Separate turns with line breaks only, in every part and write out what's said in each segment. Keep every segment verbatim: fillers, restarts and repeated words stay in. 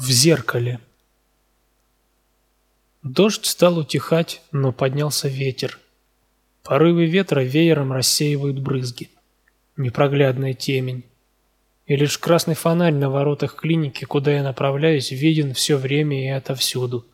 В зеркале. Дождь стал утихать, но поднялся ветер. Порывы ветра веером рассеивают брызги. Непроглядная темень. И лишь красный фонарь на воротах клиники, куда я направляюсь, виден все время и отовсюду.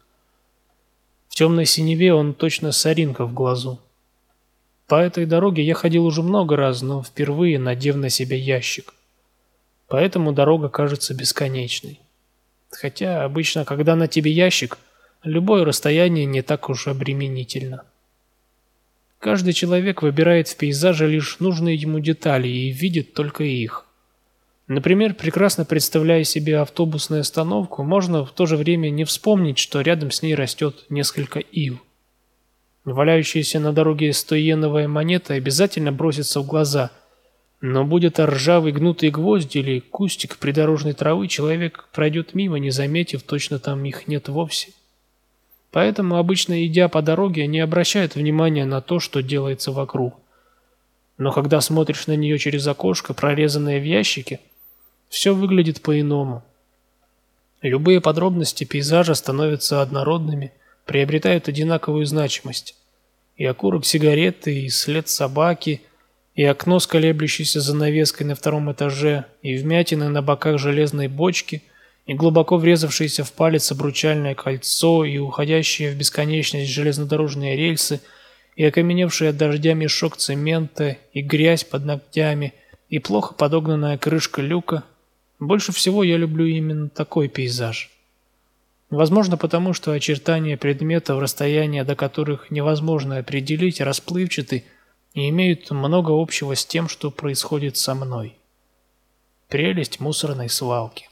В темной синеве он точно соринка в глазу. По этой дороге я ходил уже много раз, но впервые надев на себя ящик. Поэтому дорога кажется бесконечной. Хотя обычно, когда на тебе ящик, любое расстояние не так уж обременительно. Каждый человек выбирает в пейзаже лишь нужные ему детали и видит только их. Например, прекрасно представляя себе автобусную остановку, можно в то же время не вспомнить, что рядом с ней растет несколько ив. Валяющаяся на дороге стоиеновая монета обязательно бросится в глаза, но будет ржавый гнутый гвоздь или кустик придорожной травы, человек пройдет мимо, не заметив, точно там их нет вовсе. Поэтому, обычно идя по дороге, не обращают внимания на то, что делается вокруг. Но когда смотришь на нее через окошко, прорезанное в ящике, все выглядит по-иному. Любые подробности пейзажа становятся однородными, приобретают одинаковую значимость. И окурок сигареты, и след собаки, и окно с колеблющейся занавеской на втором этаже, и вмятины на боках железной бочки, и глубоко врезавшееся в палец обручальное кольцо, и уходящие в бесконечность железнодорожные рельсы, и окаменевший от дождя мешок цемента, и грязь под ногтями, и плохо подогнанная крышка люка. Больше всего я люблю именно такой пейзаж. Возможно, потому что очертания предметов, расстояния до которых невозможно определить, расплывчаты и имеют много общего с тем, что происходит со мной. Прелесть мусорной свалки.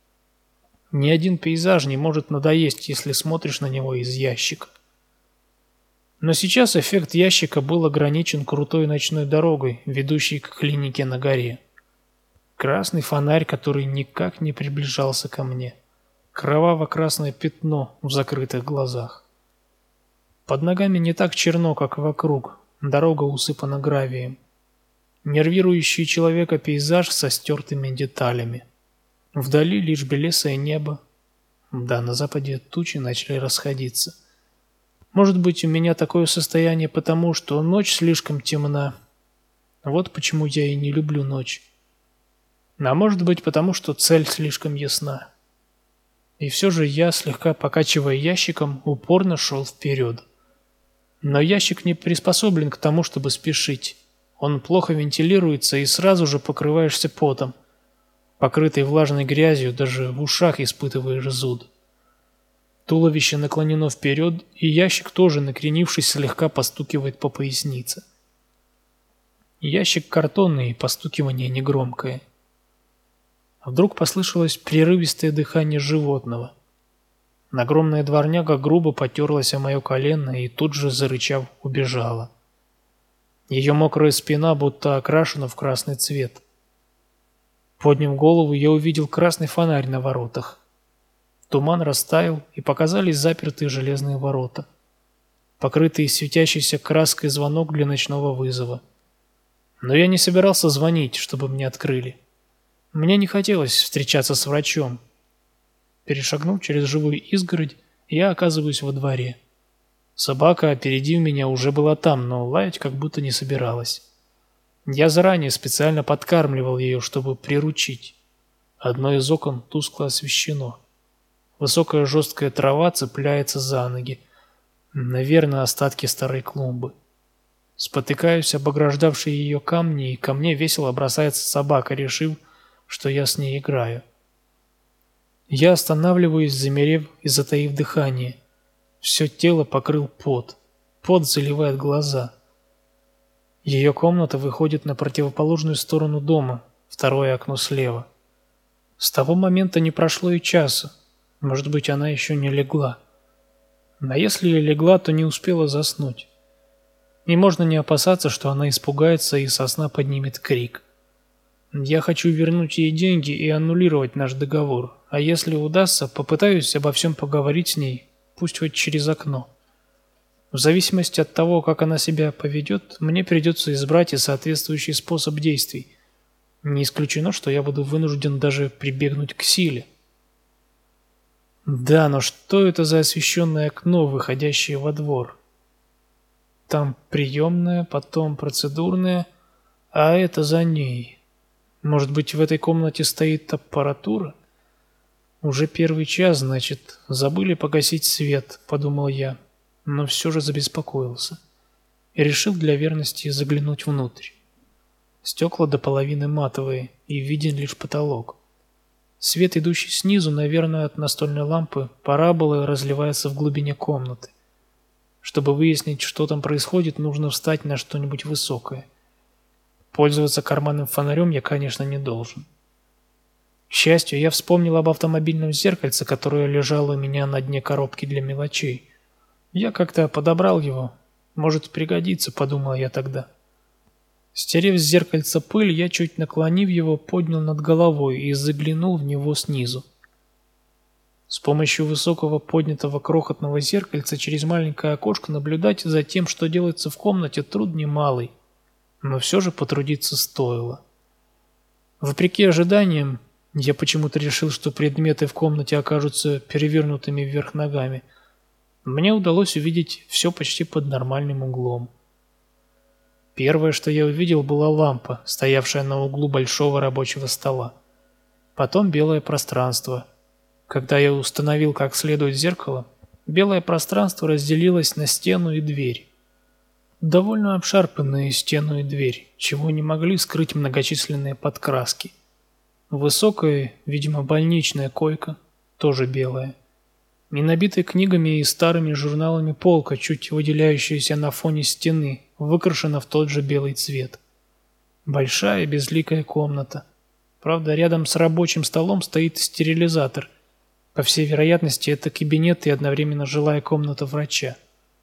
Ни один пейзаж не может надоесть, если смотришь на него из ящика. Но сейчас эффект ящика был ограничен крутой ночной дорогой, ведущей к клинике на горе. Красный фонарь, который никак не приближался ко мне. Кроваво-красное пятно в закрытых глазах. Под ногами не так черно, как вокруг. Дорога усыпана гравием. Нервирующий человека пейзаж со стертыми деталями. Вдали лишь белесое небо. Да, на западе тучи начали расходиться. Может быть, у меня такое состояние потому, что ночь слишком темна. Вот почему я и не люблю ночь. А может быть, потому что цель слишком ясна. И все же я, слегка покачивая ящиком, упорно шел вперед. Но ящик не приспособлен к тому, чтобы спешить. Он плохо вентилируется, и сразу же покрываешься потом. Покрытый влажной грязью, даже в ушах испытываешь зуд. Туловище наклонено вперед, и ящик тоже, накренившись, слегка постукивает по пояснице. Ящик картонный, и постукивание негромкое. Вдруг послышалось прерывистое дыхание животного. Огромная дворняга грубо потерлась о мое колено и тут же, зарычав, убежала. Ее мокрая спина будто окрашена в красный цвет. Подняв голову, я увидел красный фонарь на воротах. Туман растаял, и показались запертые железные ворота. Покрытый светящейся краской звонок для ночного вызова. Но я не собирался звонить, чтобы мне открыли. Мне не хотелось встречаться с врачом. Перешагнув через живую изгородь, я оказываюсь во дворе. Собака, опередив меня, уже была там, но лаять как будто не собиралась. Я заранее специально подкармливал ее, чтобы приручить. Одно из окон тускло освещено. Высокая жесткая трава цепляется за ноги. Наверное, остатки старой клумбы. Спотыкаюсь об ограждавшие ее камни, и ко мне весело бросается собака, решив, что я с ней играю. Я останавливаюсь, замерев и затаив дыхание. Все тело покрыл пот. Пот заливает глаза. Ее комната выходит на противоположную сторону дома, второе окно слева. С того момента не прошло и часа. Может быть, она еще не легла. А если и легла, то не успела заснуть. И можно не опасаться, что она испугается и со сна поднимет крик. Я хочу вернуть ей деньги и аннулировать наш договор, а если удастся, попытаюсь обо всем поговорить с ней, пусть хоть через окно. В зависимости от того, как она себя поведет, мне придется избрать и соответствующий способ действий. Не исключено, что я буду вынужден даже прибегнуть к силе. Да, но что это за освещенное окно, выходящее во двор? Там приемная, потом процедурная, а это за ней. Может быть, в этой комнате стоит аппаратура? Уже первый час, значит, забыли погасить свет, подумал я, но все же забеспокоился и решил для верности заглянуть внутрь. Стекла до половины матовые, и виден лишь потолок. Свет, идущий снизу, наверное, от настольной лампы, параболой разливается в глубине комнаты. Чтобы выяснить, что там происходит, нужно встать на что-нибудь высокое. Пользоваться карманным фонарем я, конечно, не должен. К счастью, я вспомнил об автомобильном зеркальце, которое лежало у меня на дне коробки для мелочей. Я как-то подобрал его. Может пригодится, подумал я тогда. Стерев с зеркальца пыль, я, чуть наклонив его, поднял над головой и заглянул в него снизу. С помощью высокого поднятого крохотного зеркальца через маленькое окошко наблюдать за тем, что делается в комнате, труд немалый, но все же потрудиться стоило. Вопреки ожиданиям, я почему-то решил, что предметы в комнате окажутся перевернутыми вверх ногами. Мне удалось увидеть все почти под нормальным углом. Первое, что я увидел, была лампа, стоявшая на углу большого рабочего стола. Потом белое пространство. Когда я установил как следует зеркало, белое пространство разделилось на стену и дверь. Довольно обшарпанные стену и дверь, чего не могли скрыть многочисленные подкраски. Высокая, видимо, больничная койка, тоже белая. Не набитая книгами и старыми журналами полка, чуть выделяющаяся на фоне стены, выкрашена в тот же белый цвет. Большая безликая комната. Правда, рядом с рабочим столом стоит стерилизатор. По всей вероятности, это кабинет и одновременно жилая комната врача.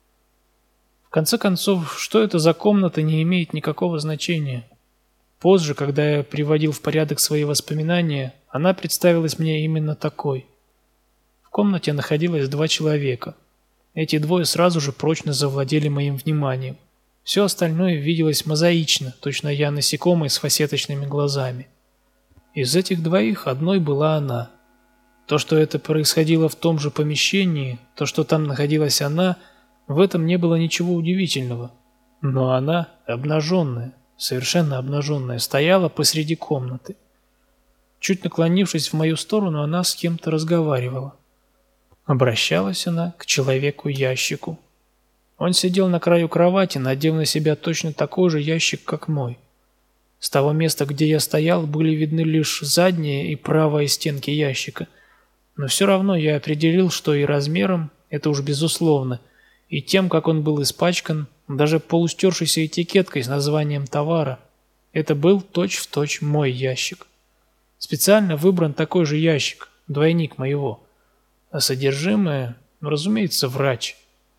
В конце концов, что это за комната, не имеет никакого значения. Позже, когда я приводил в порядок свои воспоминания, она представилась мне именно такой. В комнате находилось два человека. Эти двое сразу же прочно завладели моим вниманием. Все остальное виделось мозаично, точно я насекомый с фасеточными глазами. Из этих двоих одной была она. То, что это происходило в том же помещении, то, что там находилась она, в этом не было ничего удивительного. Но она, обнаженная, совершенно обнаженная, стояла посреди комнаты. Чуть наклонившись в мою сторону, она с кем-то разговаривала. Обращалась она к человеку-ящику. Он сидел на краю кровати, надев на себя точно такой же ящик, как мой. С того места, где я стоял, были видны лишь задняя и правая стенки ящика. Но все равно я определил, что и размером, это уж безусловно, и тем, как он был испачкан, даже полустершейся этикеткой с названием товара, это был точь-в-точь мой ящик. Специально выбран такой же ящик, двойник моего. А содержимое, ну, разумеется, врач.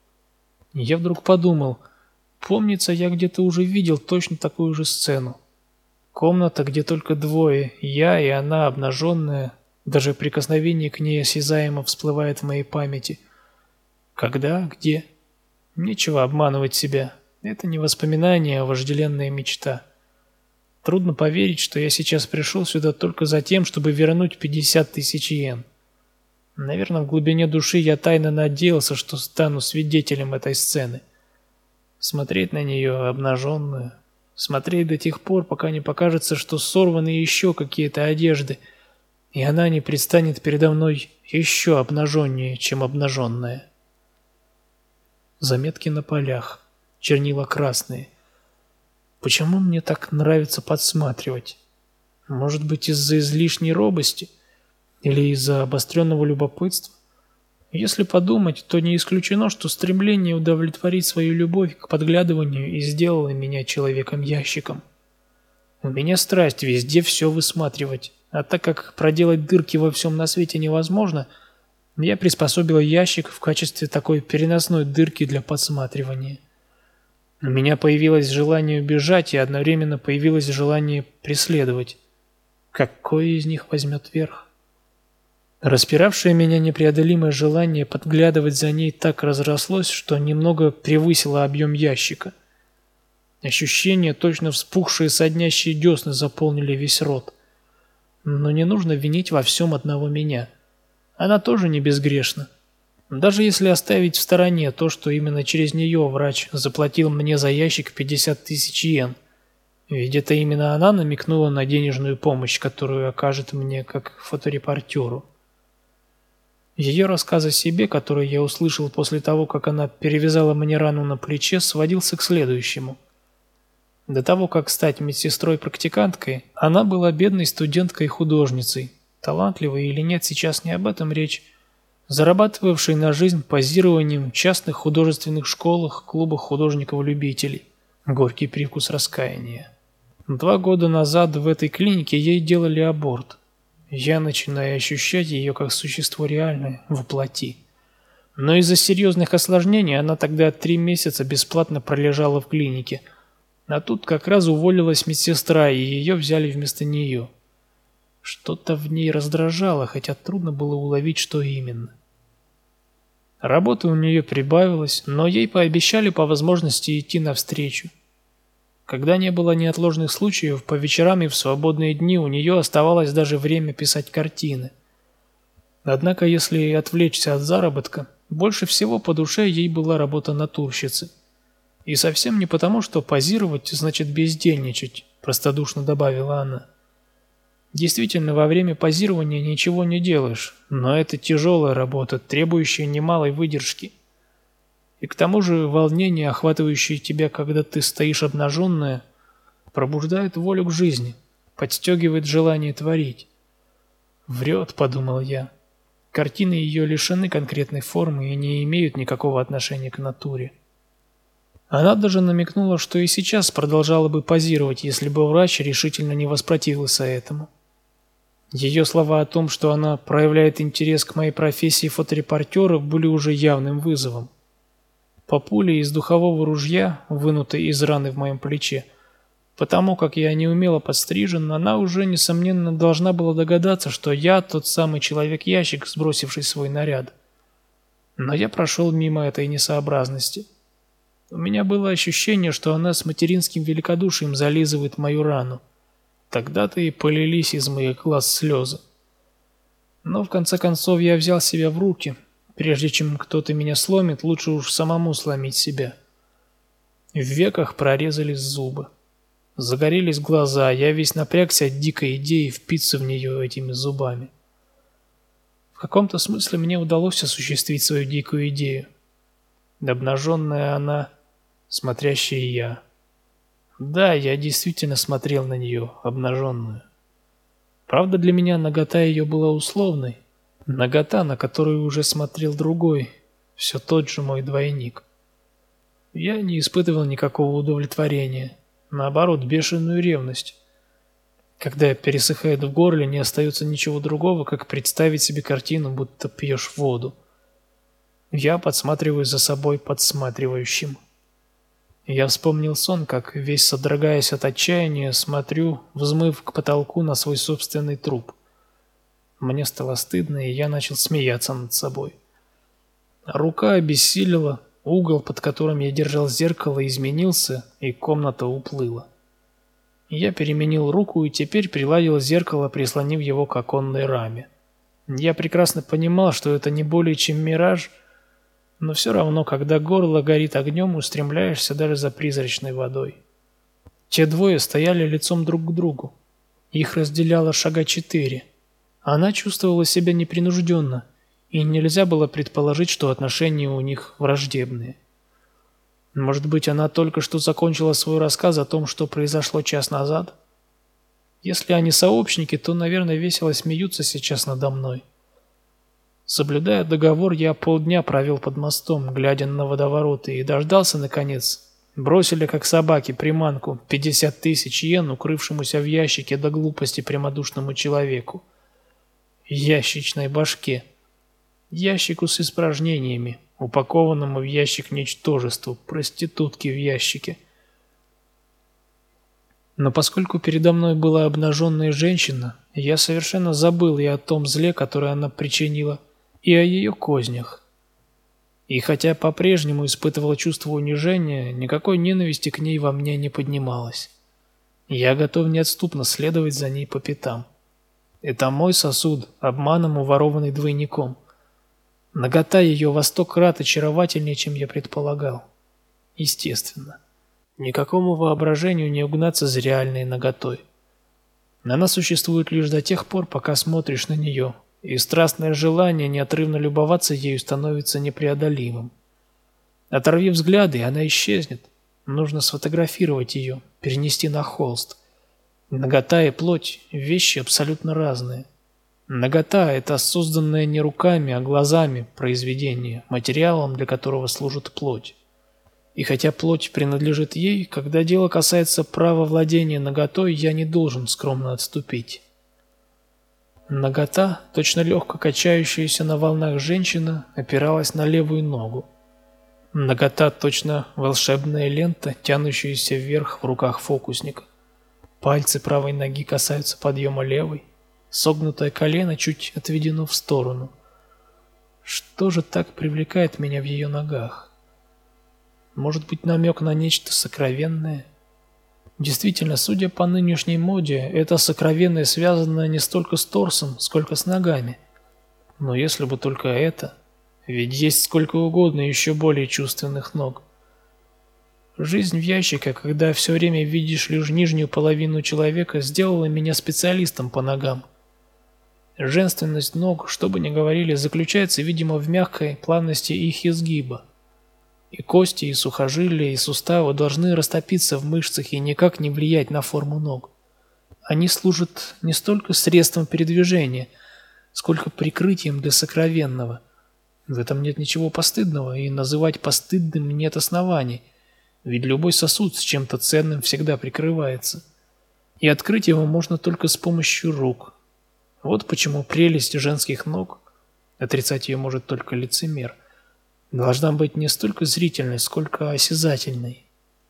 Я вдруг подумал, помнится, я где-то уже видел точно такую же сцену. Комната, где только двое, я и она обнаженная, даже прикосновение к ней осязаемо всплывает в моей памяти. Когда, где? Нечего обманывать себя. Это не воспоминание, а вожделенная мечта. Трудно поверить, что я сейчас пришел сюда только за тем, чтобы вернуть пятьдесят тысяч йен. Наверное, в глубине души я тайно надеялся, что стану свидетелем этой сцены. Смотреть на нее обнаженную, смотреть до тех пор, пока не покажется, что сорваны еще какие-то одежды, и она не предстанет передо мной еще обнаженнее, чем обнаженная. Заметки на полях, чернила красные. Почему мне так нравится подсматривать? Может быть, из-за излишней робости? Или из-за обостренного любопытства? Если подумать, то не исключено, что стремление удовлетворить свою любовь к подглядыванию и сделало меня человеком-ящиком. У меня страсть везде все высматривать, а так как проделать дырки во всем на свете невозможно, я приспособил ящик в качестве такой переносной дырки для подсматривания. У меня появилось желание убежать, и одновременно появилось желание преследовать. Какое из них возьмет верх? Распиравшее меня непреодолимое желание подглядывать за ней так разрослось, что немного превысило объем ящика. Ощущения, точно вспухшие соднящие десны, заполнили весь рот. Но не нужно винить во всем одного меня. Она тоже не безгрешна. Даже если оставить в стороне то, что именно через нее врач заплатил мне за ящик пятьдесят тысяч йен. Ведь это именно она намекнула на денежную помощь, которую окажет мне как фоторепортеру. Ее рассказ о себе, который я услышал после того, как она перевязала мне рану на плече, сводился к следующему. До того, как стать медсестрой-практиканткой, она была бедной студенткой-художницей. Талантливой или нет, сейчас не об этом речь. Зарабатывавшей на жизнь позированием в частных художественных школах, клубах художников-любителей. Горький привкус раскаяния. Два года назад в этой клинике ей делали аборт. Я начинаю ощущать ее как существо реальное, воплоти. Но из-за серьезных осложнений она тогда три месяца бесплатно пролежала в клинике. А тут как раз уволилась медсестра, и ее взяли вместо нее. Что-то в ней раздражало, хотя трудно было уловить, что именно. Работы у нее прибавилось, но ей пообещали по возможности идти навстречу. Когда не было неотложных случаев, по вечерам и в свободные дни у нее оставалось даже время писать картины. Однако, если отвлечься от заработка, больше всего по душе ей была работа натурщицы. И совсем не потому, что позировать значит бездельничать, простодушно добавила она. Действительно, во время позирования ничего не делаешь, но это тяжелая работа, требующая немалой выдержки. И к тому же волнение, охватывающее тебя, когда ты стоишь обнаженная, пробуждает волю к жизни, подстегивает желание творить. «Врет», — подумал я. Картины ее лишены конкретной формы и не имеют никакого отношения к натуре. Она даже намекнула, что и сейчас продолжала бы позировать, если бы врач решительно не воспротивился этому. Ее слова о том, что она проявляет интерес к моей профессии фоторепортера, были уже явным вызовом. По пуле из духового ружья, вынутой из раны в моем плече, потому как я не умело подстрижен, она уже, несомненно, должна была догадаться, что я тот самый человек-ящик, сбросивший свой наряд. Но я прошел мимо этой несообразности. У меня было ощущение, что она с материнским великодушием зализывает мою рану. Тогда-то и полились из моих глаз слезы. Но в конце концов я взял себя в руки. Прежде чем кто-то меня сломит, лучше уж самому сломить себя. В веках прорезались зубы. Загорелись глаза, я весь напрягся от дикой идеи впиться в нее этими зубами. В каком-то смысле мне удалось осуществить свою дикую идею. Обнаженная она, смотрящая я. Да, я действительно смотрел на нее, обнаженную. Правда, для меня нагота ее была условной. Нагота, на которую уже смотрел другой, все тот же мой двойник. Я не испытывал никакого удовлетворения, наоборот, бешеную ревность. Когда пересыхает в горле, не остается ничего другого, как представить себе картину, будто пьешь воду. Я подсматриваю за собой подсматривающим. Я вспомнил сон, как, весь содрогаясь от отчаяния, смотрю, взмыв к потолку на свой собственный труп. Мне стало стыдно, и я начал смеяться над собой. Рука обессилила, угол, под которым я держал зеркало, изменился, и комната уплыла. Я переменил руку и теперь приладил зеркало, прислонив его к оконной раме. Я прекрасно понимал, что это не более чем мираж, но все равно, когда горло горит огнем, устремляешься даже за призрачной водой. Те двое стояли лицом друг к другу. Их разделяло шага четыре. Она чувствовала себя непринужденно, и нельзя было предположить, что отношения у них враждебные. Может быть, она только что закончила свой рассказ о том, что произошло час назад? Если они сообщники, то, наверное, весело смеются сейчас надо мной. Соблюдая договор, я полдня провел под мостом, глядя на водовороты, и дождался, наконец. Бросили, как собаки, приманку, пятьдесят тысяч йен, укрывшемуся в ящике до глупости прямодушному человеку. Ящичной башке. Ящику с испражнениями, упакованному в ящик ничтожеству, проститутки в ящике. Но поскольку передо мной была обнаженная женщина, я совершенно забыл и о том зле, которое она причинила, и о ее кознях. И хотя по-прежнему испытывал чувство унижения, никакой ненависти к ней во мне не поднималось. Я готов неотступно следовать за ней по пятам. Это мой сосуд, обманом уворованный двойником. Нагота ее во сто крат очаровательнее, чем я предполагал. Естественно. Никакому воображению не угнаться за реальной наготой. Она существует лишь до тех пор, пока смотришь на нее, и страстное желание неотрывно любоваться ею становится непреодолимым. Оторви взгляды, и она исчезнет. Нужно сфотографировать ее, перенести на холст. Нагота и плоть – вещи абсолютно разные. Нагота – это созданное не руками, а глазами произведение, материалом для которого служит плоть. И хотя плоть принадлежит ей, когда дело касается права владения наготой, я не должен скромно отступить. Нагота, точно легко качающаяся на волнах женщина, опиралась на левую ногу. Нагота, точно волшебная лента, тянущаяся вверх в руках фокусника. Пальцы правой ноги касаются подъема левой. Согнутое колено чуть отведено в сторону. Что же так привлекает меня в ее ногах? Может быть, намек на нечто сокровенное? Действительно, судя по нынешней моде, это сокровенное связано не столько с торсом, сколько с ногами. Но если бы только это, ведь есть сколько угодно еще более чувственных ног. Жизнь в ящике, когда все время видишь лишь нижнюю половину человека, сделала меня специалистом по ногам. Женственность ног, что бы ни говорили, заключается, видимо, в мягкой плавности их изгиба. И кости, и сухожилия, и суставы должны растопиться в мышцах и никак не влиять на форму ног. Они служат не столько средством передвижения, сколько прикрытием для сокровенного. В этом нет ничего постыдного, и называть постыдным нет оснований, ведь любой сосуд с чем-то ценным всегда прикрывается. И открыть его можно только с помощью рук. Вот почему прелесть женских ног, отрицать ее может только лицемер, должна быть не столько зрительной, сколько осязательной.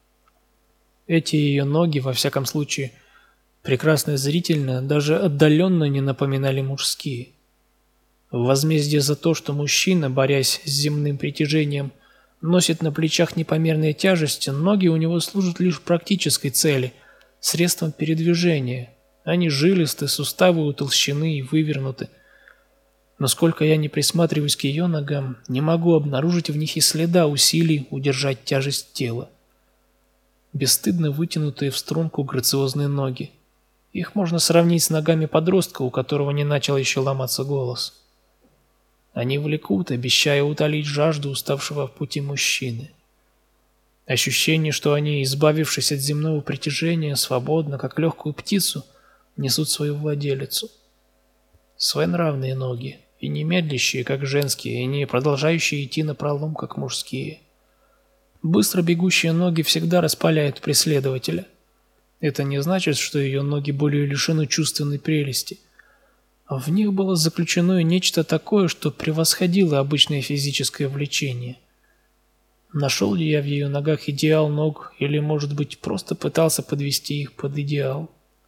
Эти ее ноги, во всяком случае, прекрасно зрительно, даже отдаленно не напоминали мужские. В возмездие за то, что мужчина, борясь с земным притяжением, носит на плечах непомерные тяжести, ноги у него служат лишь практической цели, средством передвижения. Они жилисты, суставы утолщены и вывернуты. Но сколько я не присматриваюсь к ее ногам, не могу обнаружить в них и следа усилий удержать тяжесть тела. Бесстыдно вытянутые в струнку грациозные ноги. Их можно сравнить с ногами подростка, у которого не начал еще ломаться голос. Они влекут, обещая утолить жажду уставшего в пути мужчины. Ощущение, что они, избавившись от земного притяжения, свободно, как легкую птицу, несут свою владелицу. Своенравные ноги, и не медлящие, как женские, и не продолжающие идти напролом, как мужские. Быстро бегущие ноги всегда распаляют преследователя. Это не значит, что ее ноги более лишены чувственной прелести. В них было заключено нечто такое, что превосходило обычное физическое влечение. Нашел ли я в ее ногах идеал ног, или, может быть, просто пытался подвести их под идеал?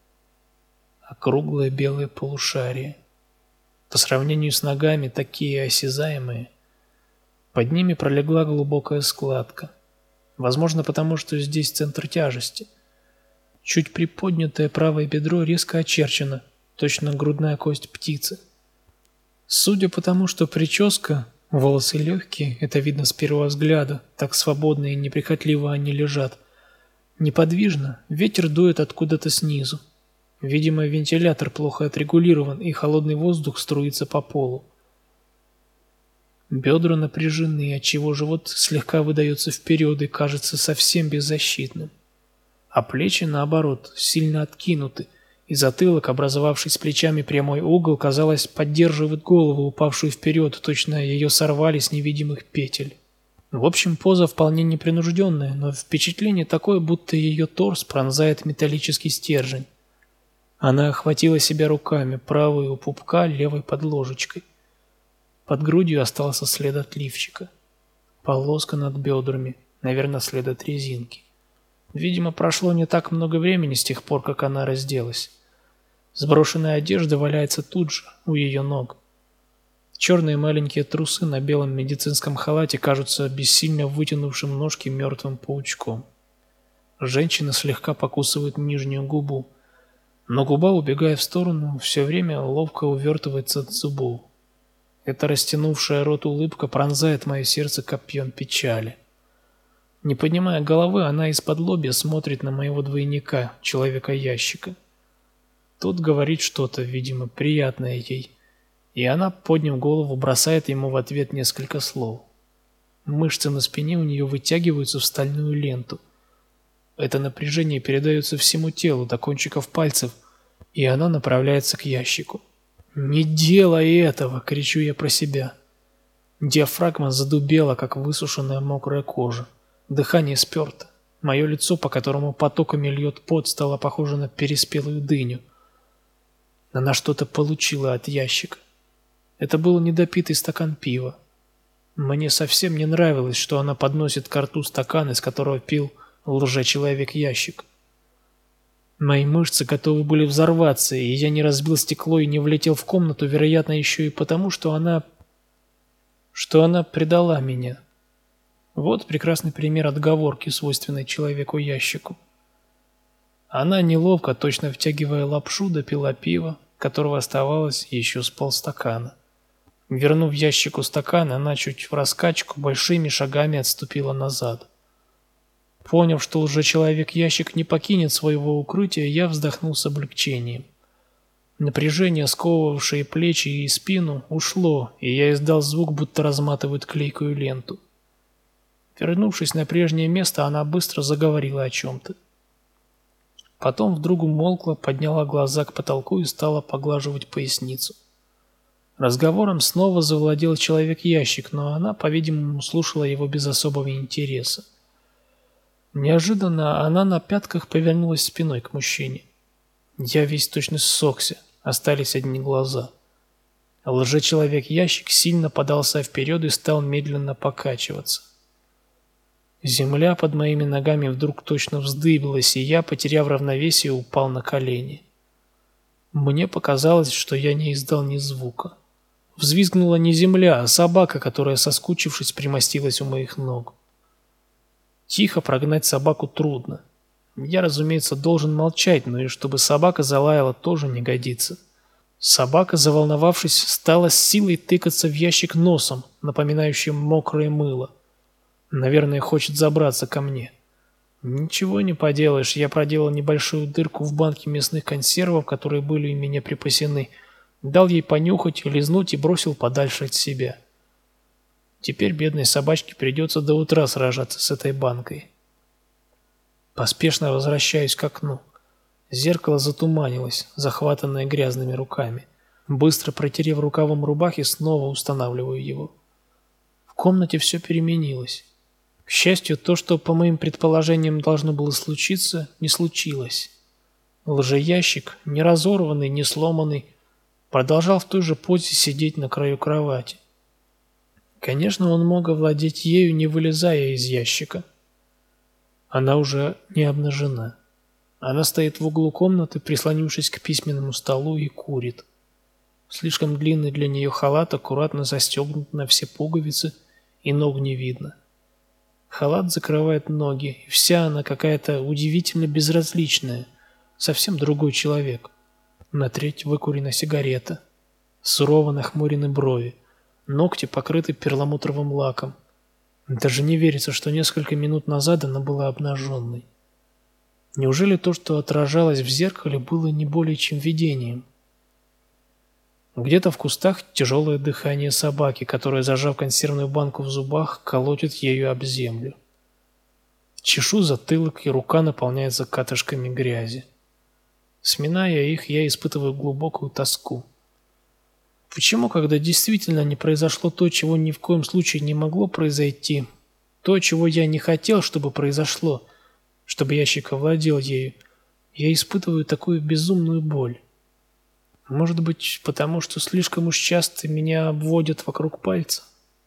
Округлое белое полушарие. По сравнению с ногами такие осязаемые. Под ними пролегла глубокая складка. Возможно, потому что здесь центр тяжести. Чуть приподнятое правое бедро резко очерчено, точно грудная кость птицы. Судя по тому, что прическа, волосы легкие, это видно с первого взгляда, так свободно и неприхотливо они лежат. Неподвижно, ветер дует откуда-то снизу. Видимо, вентилятор плохо отрегулирован, и холодный воздух струится по полу. Бедра напряжены, отчего живот слегка выдается вперед и кажется совсем беззащитным. А плечи, наоборот, сильно откинуты, и затылок, образовавший с плечами прямой угол, казалось, поддерживает голову, упавшую вперед, точно ее сорвали с невидимых петель. В общем, поза вполне непринужденная, но впечатление такое, будто ее торс пронзает металлический стержень. Она охватила себя руками, правой у пупка, левой под ложечкой. Под грудью остался след от лифчика. Полоска над бедрами, наверное, след от резинки. Видимо, прошло не так много времени с тех пор, как она разделась. Сброшенная одежда валяется тут же, у ее ног. Черные маленькие трусы на белом медицинском халате кажутся бессильно вытянувшим ножки мертвым паучком. Женщина слегка покусывает нижнюю губу. но губа, убегая в сторону, все время ловко увертывается от зубов. Эта растянувшая рот улыбка пронзает мое сердце копьем печали. Не поднимая головы, она из-под-лобья смотрит на моего двойника, человека-ящика. Тот говорит что-то, видимо, приятное ей, и она, подняв голову, бросает ему в ответ несколько слов. Мышцы на спине у нее вытягиваются в стальную ленту. Это напряжение передается всему телу, до кончиков пальцев, и она направляется к ящику. «Не делай этого!» — кричу я про себя. Диафрагма задубела, как высушенная мокрая кожа. Дыхание сперто. Мое лицо, по которому потоками льет пот, стало похоже на переспелую дыню. Она что-то получила от ящика. Это был недопитый стакан пива. Мне совсем не нравилось, что она подносит ко рту стакан, из которого пил лжечеловек-ящик. Мои мышцы готовы были взорваться, и я не разбил стекло и не влетел в комнату, вероятно, еще и потому, что она... что она предала меня. Вот прекрасный пример отговорки, свойственной человеку-ящику. Она неловко, точно втягивая лапшу, допила пива, которого оставалось еще с полстакана. Вернув ящику стакан, она чуть в раскачку большими шагами отступила назад. Поняв, что лжечеловек-ящик не покинет своего укрытия, я вздохнул с облегчением. Напряжение, сковывавшее плечи и спину, ушло, и я издал звук, будто разматывают клейкую ленту. Вернувшись на прежнее место, она быстро заговорила о чем-то. Потом вдруг умолкла, подняла глаза к потолку и стала поглаживать поясницу. Разговором снова завладел человек-ящик, но она, по-видимому, слушала его без особого интереса. Неожиданно она на пятках повернулась спиной к мужчине. Я весь точно ссохся, остались одни глаза. Лжечеловек-ящик сильно подался вперед и стал медленно покачиваться. Земля под моими ногами вдруг точно вздыбилась, и я, потеряв равновесие, упал на колени. Мне показалось, что я не издал ни звука. Взвизгнула не земля, а собака, которая, соскучившись, примостилась у моих ног. Тихо прогнать собаку трудно. Я, разумеется, должен молчать, но и чтобы собака залаяла, тоже не годится. Собака, заволновавшись, стала с силой тыкаться в ящик носом, напоминающим мокрое мыло. Наверное, хочет забраться ко мне. Ничего не поделаешь, я проделал небольшую дырку в банке мясных консервов, которые были у меня припасены, дал ей понюхать, лизнуть и бросил подальше от себя. Теперь бедной собачке придется до утра сражаться с этой банкой. Поспешно возвращаюсь к окну. Зеркало затуманилось, захватанное грязными руками. Быстро протерев рукавом рубахи, снова устанавливаю его. В комнате все переменилось. К счастью, то, что по моим предположениям должно было случиться, не случилось. Лжеящик, не разорванный, не сломанный, продолжал в той же позе сидеть на краю кровати. Конечно, он мог овладеть ею, не вылезая из ящика. Она уже не обнажена. Она стоит в углу комнаты, прислонившись к письменному столу, и курит. Слишком длинный для нее халат аккуратно застегнут на все пуговицы, и ног не видно. Халат закрывает ноги, и вся она какая-то удивительно безразличная, совсем другой человек. На треть выкурена сигарета, сурово нахмурены брови, ногти покрыты перламутровым лаком. Даже не верится, что несколько минут назад она была обнаженной. Неужели то, что отражалось в зеркале, было не более чем видением? Где-то в кустах тяжелое дыхание собаки, которая, зажав консервную банку в зубах, колотит ею об землю. Чешу затылок, и рука наполняется катышками грязи. Сминая их, я испытываю глубокую тоску. Почему, когда действительно не произошло то, чего ни в коем случае не могло произойти, то, чего я не хотел, чтобы произошло, чтобы ящик овладел ею, я испытываю такую безумную боль? Может быть, потому что слишком уж часто меня обводят вокруг пальца?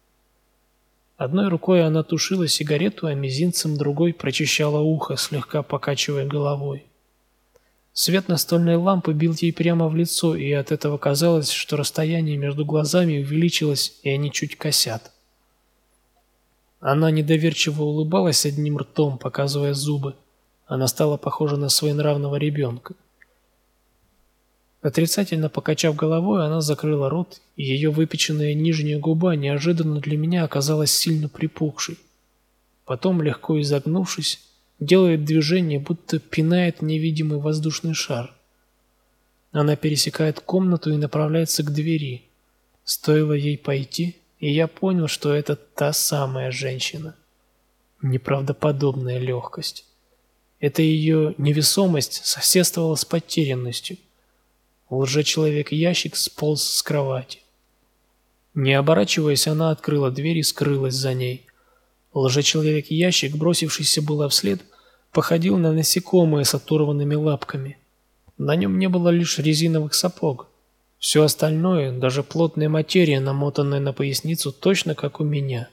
Одной рукой она тушила сигарету, а мизинцем другой прочищала ухо, слегка покачивая головой. Свет настольной лампы бил ей прямо в лицо, и от этого казалось, что расстояние между глазами увеличилось, и они чуть косят. Она недоверчиво улыбалась одним ртом, показывая зубы. Она стала похожа на своенравного ребенка. Отрицательно покачав головой, она закрыла рот, и ее выпеченная нижняя губа неожиданно для меня оказалась сильно припухшей. Потом, легко изогнувшись, делает движение, будто пинает невидимый воздушный шар. Она пересекает комнату и направляется к двери. Стоило ей пойти, и я понял, что это та самая женщина. Неправдоподобная легкость. Эта ее невесомость соседствовала с потерянностью. Лжечеловек-ящик сполз с кровати. Не оборачиваясь, она открыла дверь и скрылась за ней. Лжечеловек-ящик, бросившийся было вслед, походил на насекомое с оторванными лапками. На нем не было лишь резиновых сапог. Все остальное, даже плотная материя, намотанная на поясницу, точно как у меня.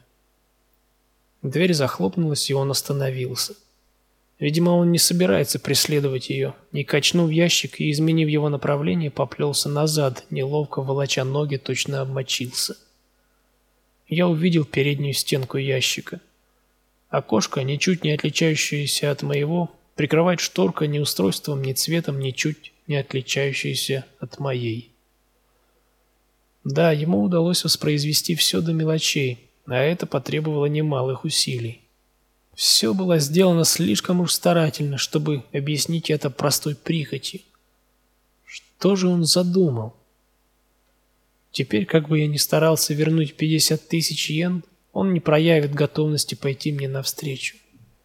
Дверь захлопнулась, и он остановился. Видимо, он не собирается преследовать ее, и, качнув ящик и изменив его направление, поплелся назад, неловко волоча ноги, точно обмочился. Я увидел переднюю стенку ящика. Окошко, ничуть не отличающееся от моего, прикрывает шторка ни устройством, ни цветом, ничуть не отличающаяся от моей. Да, ему удалось воспроизвести все до мелочей, а это потребовало немалых усилий. Все было сделано слишком уж старательно, чтобы объяснить это простой прихотью. Что же он задумал? Теперь, как бы я ни старался вернуть пятьдесят тысяч йен, он не проявит готовности пойти мне навстречу.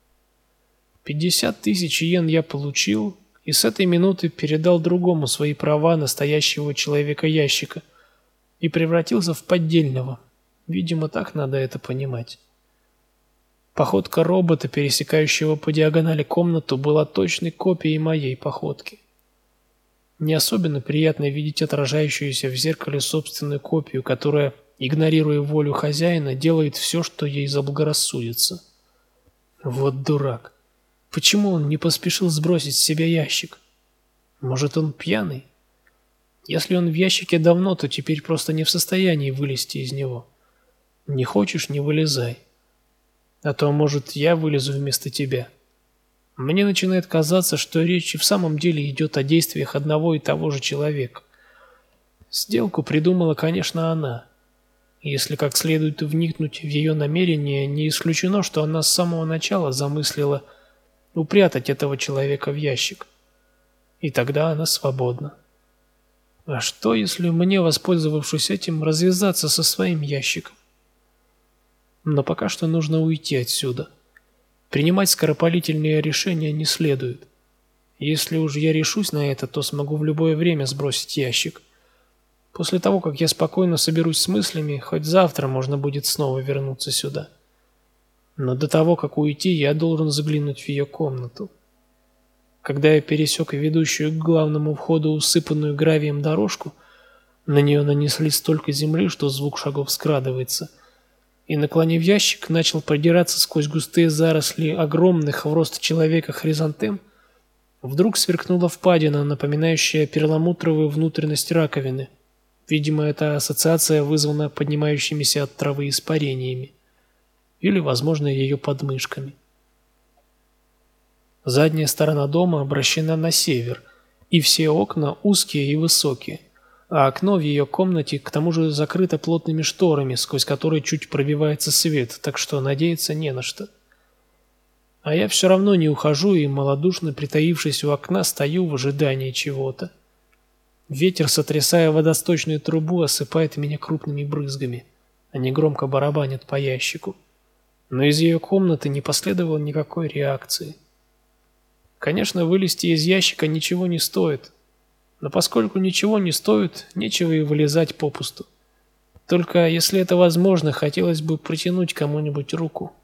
пятьдесят тысяч йен я получил, и с этой минуты передал другому свои права настоящего человека-ящика и превратился в поддельного. Видимо, так надо это понимать. Походка робота, пересекающего по диагонали комнату, была точной копией моей походки. Не особенно приятно видеть отражающуюся в зеркале собственную копию, которая, игнорируя волю хозяина, делает все, что ей заблагорассудится. Вот дурак. Почему он не поспешил сбросить с себя ящик? Может, он пьяный? Если он в ящике давно, то теперь просто не в состоянии вылезти из него. Не хочешь — не вылезай. А то, может, я вылезу вместо тебя. Мне начинает казаться, что речь и в самом деле идет о действиях одного и того же человека. Сделку придумала, конечно, она. Если как следует вникнуть в ее намерения, не исключено, что она с самого начала замыслила упрятать этого человека в ящик. И тогда она свободна. А что, если мне, воспользовавшись этим, развязаться со своим ящиком? Но пока что нужно уйти отсюда. Принимать скоропалительные решения не следует. Если уж я решусь на это, то смогу в любое время сбросить ящик. После того, как я спокойно соберусь с мыслями, хоть завтра можно будет снова вернуться сюда. Но до того, как уйти, я должен заглянуть в ее комнату. Когда я пересек ведущую к главному входу усыпанную гравием дорожку, на нее нанесли столько земли, что звук шагов скрадывается, и, наклонив ящик, начал продираться сквозь густые заросли огромных в рост человека хризантем, вдруг сверкнула впадина, напоминающая перламутровую внутренность раковины. Видимо, эта ассоциация вызвана поднимающимися от травы испарениями. Или, возможно, ее подмышками. Задняя сторона дома обращена на север, и все окна узкие и высокие, а окно в ее комнате к тому же закрыто плотными шторами, сквозь которые чуть пробивается свет, так что надеяться не на что. А я все равно не ухожу и, малодушно притаившись у окна, стою в ожидании чего-то. Ветер, сотрясая водосточную трубу, осыпает меня крупными брызгами. Они громко барабанят по ящику. Но из ее комнаты не последовало никакой реакции. Конечно, вылезти из ящика ничего не стоит. Но поскольку ничего не стоит, нечего и вылезать попусту. Только, если это возможно, хотелось бы протянуть кому-нибудь руку.